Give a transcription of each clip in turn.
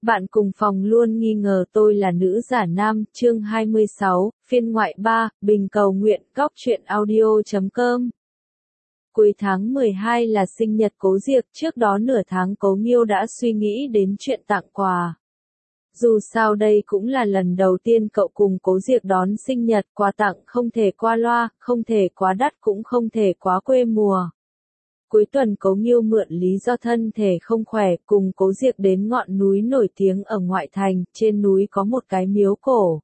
Bạn cùng phòng luôn nghi ngờ tôi là nữ giả nam, chương 26, phiên ngoại 3, Bình cầu nguyện, góc truyện audio.com. Cuối tháng 12 là sinh nhật Cố Diệc, trước đó nửa tháng Cố Nghiêu đã suy nghĩ đến chuyện tặng quà. Dù sao đây cũng là lần đầu tiên cậu cùng Cố Diệc đón sinh nhật, quà tặng không thể qua loa, không thể quá đắt cũng không thể quá quê mùa. Cuối tuần Cố Nghiêu mượn lý do thân thể không khỏe, cùng Cố Diệc đến ngọn núi nổi tiếng ở ngoại thành, trên núi có một cái miếu cổ.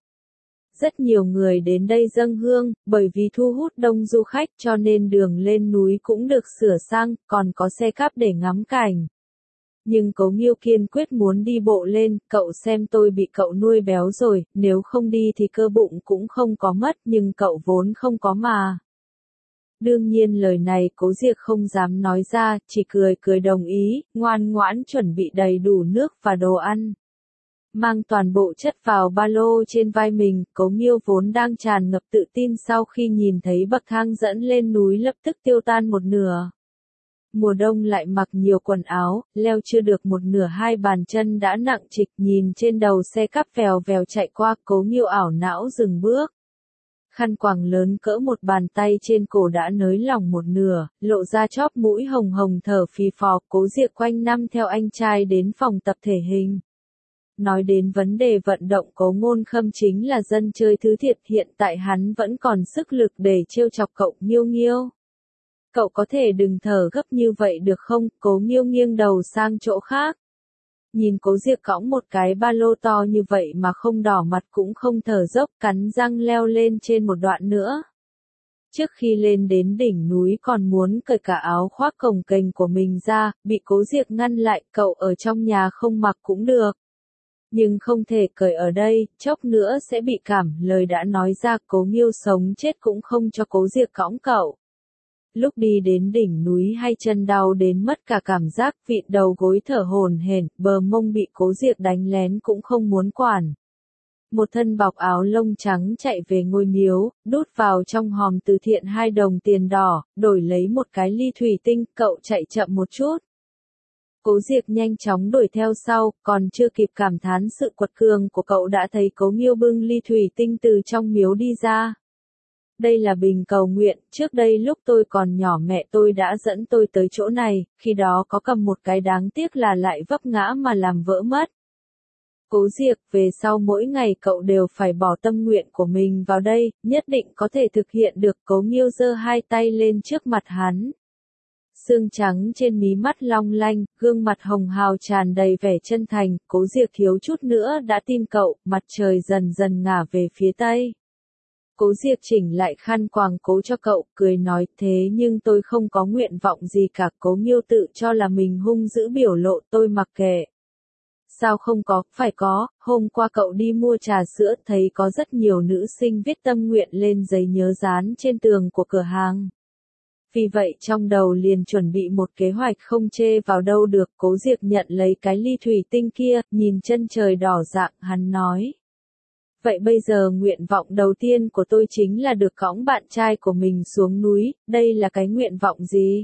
Rất nhiều người đến đây dâng hương, bởi vì thu hút đông du khách cho nên đường lên núi cũng được sửa sang, còn có xe cáp để ngắm cảnh. Nhưng Cố Nghiêu kiên quyết muốn đi bộ lên, cậu xem tôi bị cậu nuôi béo rồi, nếu không đi thì cơ bụng cũng không có mất, nhưng cậu vốn không có mà. Đương nhiên lời này Cố Diệc không dám nói ra, chỉ cười cười đồng ý, ngoan ngoãn chuẩn bị đầy đủ nước và đồ ăn. Mang toàn bộ chất vào ba lô trên vai mình, Cố Nghiêu vốn đang tràn ngập tự tin sau khi nhìn thấy bậc thang dẫn lên núi lập tức tiêu tan một nửa. Mùa đông lại mặc nhiều quần áo, leo chưa được một nửa hai bàn chân đã nặng trịch, nhìn trên đầu xe cắp vèo vèo chạy qua, Cố Nghiêu ảo não dừng bước. Khăn quàng lớn cỡ một bàn tay trên cổ đã nới lỏng một nửa, lộ ra chóp mũi hồng hồng thở phì phò. Cố Diệc quanh năm theo anh trai đến phòng tập thể hình. Nói đến vấn đề vận động, Cố Ngôn Khâm chính là dân chơi thứ thiệt, hiện tại hắn vẫn còn sức lực để trêu chọc cậu Nghiêu Nghiêu. Cậu có thể đừng thở gấp như vậy được không? Cố Nghiêu nghiêng đầu sang chỗ khác. Nhìn Cố Diệc cõng một cái ba lô to như vậy mà không đỏ mặt cũng không thở dốc, cắn răng leo lên trên một đoạn nữa. Trước khi lên đến đỉnh núi còn muốn cởi cả áo khoác cồng kềnh của mình ra, bị Cố Diệc ngăn lại, cậu ở trong nhà không mặc cũng được. Nhưng không thể cởi ở đây, chốc nữa sẽ bị cảm, lời đã nói ra, Cố Nghiêu sống chết cũng không cho Cố Diệc cõng cậu. Lúc đi đến đỉnh núi hai chân đau đến mất cả cảm giác, vịn đầu gối thở hổn hển, bờ mông bị Cố Diệc đánh lén cũng không muốn quản. Một thân bọc áo lông trắng chạy về ngôi miếu, đút vào trong hòm từ thiện 2 đồng tiền đỏ, đổi lấy một cái ly thủy tinh, cậu chạy chậm một chút. Cố Diệc nhanh chóng đuổi theo sau, còn chưa kịp cảm thán sự quật cường của cậu đã thấy Cố Nghiêu bưng ly thủy tinh từ trong miếu đi ra. Đây là bình cầu nguyện, trước đây lúc tôi còn nhỏ mẹ tôi đã dẫn tôi tới chỗ này, khi đó có cầm một cái đáng tiếc là lại vấp ngã mà làm vỡ mất. Cố Diệc, về sau mỗi ngày cậu đều phải bỏ tâm nguyện của mình vào đây, nhất định có thể thực hiện được. Cố Nghiêu giơ hai tay lên trước mặt hắn. Xương trắng trên mí mắt long lanh, gương mặt hồng hào tràn đầy vẻ chân thành, Cố Diệc thiếu chút nữa đã tin cậu, mặt trời dần dần ngả về phía tây. Cố Diệc chỉnh lại khăn quàng cố cho cậu, cười nói, thế nhưng tôi không có nguyện vọng gì cả. Cố Nghiêu tự cho là mình hung dữ biểu lộ, tôi mặc kệ. Sao không có, phải có, hôm qua cậu đi mua trà sữa, thấy có rất nhiều nữ sinh viết tâm nguyện lên giấy nhớ dán trên tường của cửa hàng. Vì vậy trong đầu liền chuẩn bị một kế hoạch không chê vào đâu được. Cố Diệc nhận lấy cái ly thủy tinh kia, nhìn chân trời đỏ rạng, hắn nói. Vậy bây giờ nguyện vọng đầu tiên của tôi chính là được cõng bạn trai của mình xuống núi, đây là cái nguyện vọng gì?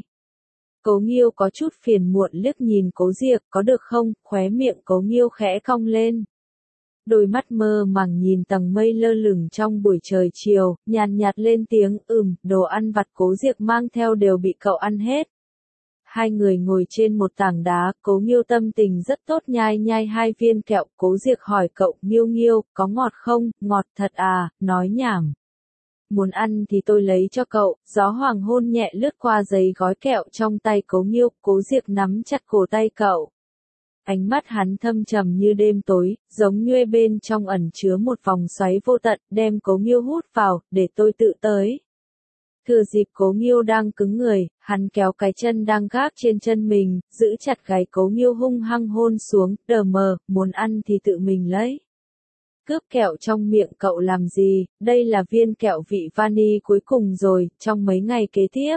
Cố Nghiêu có chút phiền muộn liếc nhìn Cố Diệc, có được không? Khóe miệng Cố Nghiêu khẽ cong lên. Đôi mắt mơ màng nhìn tầng mây lơ lửng trong buổi trời chiều, nhàn nhạt lên tiếng, đồ ăn vặt Cố Diệc mang theo đều bị cậu ăn hết. Hai người ngồi trên một tảng đá, Cố Nghiêu tâm tình rất tốt nhai nhai 2 viên kẹo. Cố Diệc hỏi cậu, Nghiêu Nghiêu, có ngọt không? Ngọt thật à, nói nhảm. Muốn ăn thì tôi lấy cho cậu. Gió hoàng hôn nhẹ lướt qua giấy gói kẹo trong tay Cố Nghiêu, Cố Diệc nắm chặt cổ tay cậu. Ánh mắt hắn thâm trầm như đêm tối, giống như bên trong ẩn chứa một vòng xoáy vô tận, đem Cố Nghiêu hút vào, để tôi tự tới. Thừa dịp Cố Nghiêu đang cứng người, hắn kéo cái chân đang gác trên chân mình, giữ chặt gáy Cố Nghiêu hung hăng hôn xuống, đờ mờ, muốn ăn thì tự mình lấy. Cướp kẹo trong miệng cậu làm gì, đây là viên kẹo vị vani cuối cùng rồi, trong mấy ngày kế tiếp.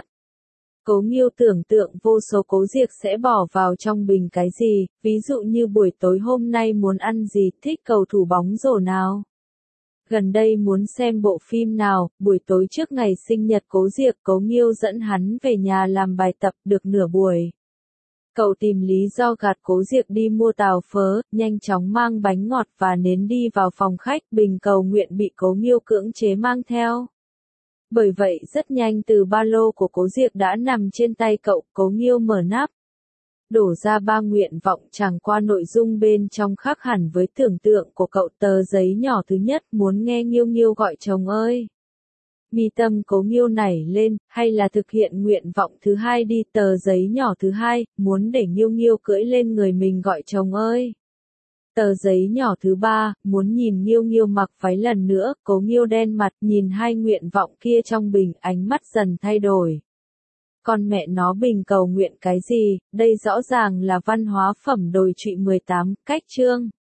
Cố Nghiêu tưởng tượng vô số Cố Diệc sẽ bỏ vào trong bình cái gì, ví dụ như buổi tối hôm nay muốn ăn gì, thích cầu thủ bóng rổ nào. Gần đây muốn xem bộ phim nào, buổi tối trước ngày sinh nhật Cố Diệc, Cố Nghiêu dẫn hắn về nhà làm bài tập được nửa buổi. Cậu tìm lý do gạt Cố Diệc đi mua tàu phớ, nhanh chóng mang bánh ngọt và nến đi vào phòng khách, bình cầu nguyện bị Cố Nghiêu cưỡng chế mang theo. Bởi vậy rất nhanh từ ba lô của Cố Diệc đã nằm trên tay cậu, Cố Nghiêu mở nắp. Đổ ra 3 nguyện vọng, chẳng qua nội dung bên trong khác hẳn với tưởng tượng của cậu. Tờ giấy nhỏ thứ nhất: muốn nghe Nghiêu Nghiêu gọi chồng ơi. Mi tâm Cố Nghiêu nảy lên, hay là thực hiện nguyện vọng thứ hai đi. Tờ giấy nhỏ thứ hai: muốn để Nghiêu Nghiêu cưỡi lên người mình gọi chồng ơi. Tờ giấy nhỏ thứ ba: muốn nhìn Nghiêu Nghiêu mặc váy lần nữa. Cố Nghiêu đen mặt, nhìn hai nguyện vọng kia trong bình, ánh mắt dần thay đổi. Con mẹ nó, bình cầu nguyện cái gì, đây rõ ràng là văn hóa phẩm đồi trụy 18, cách chương.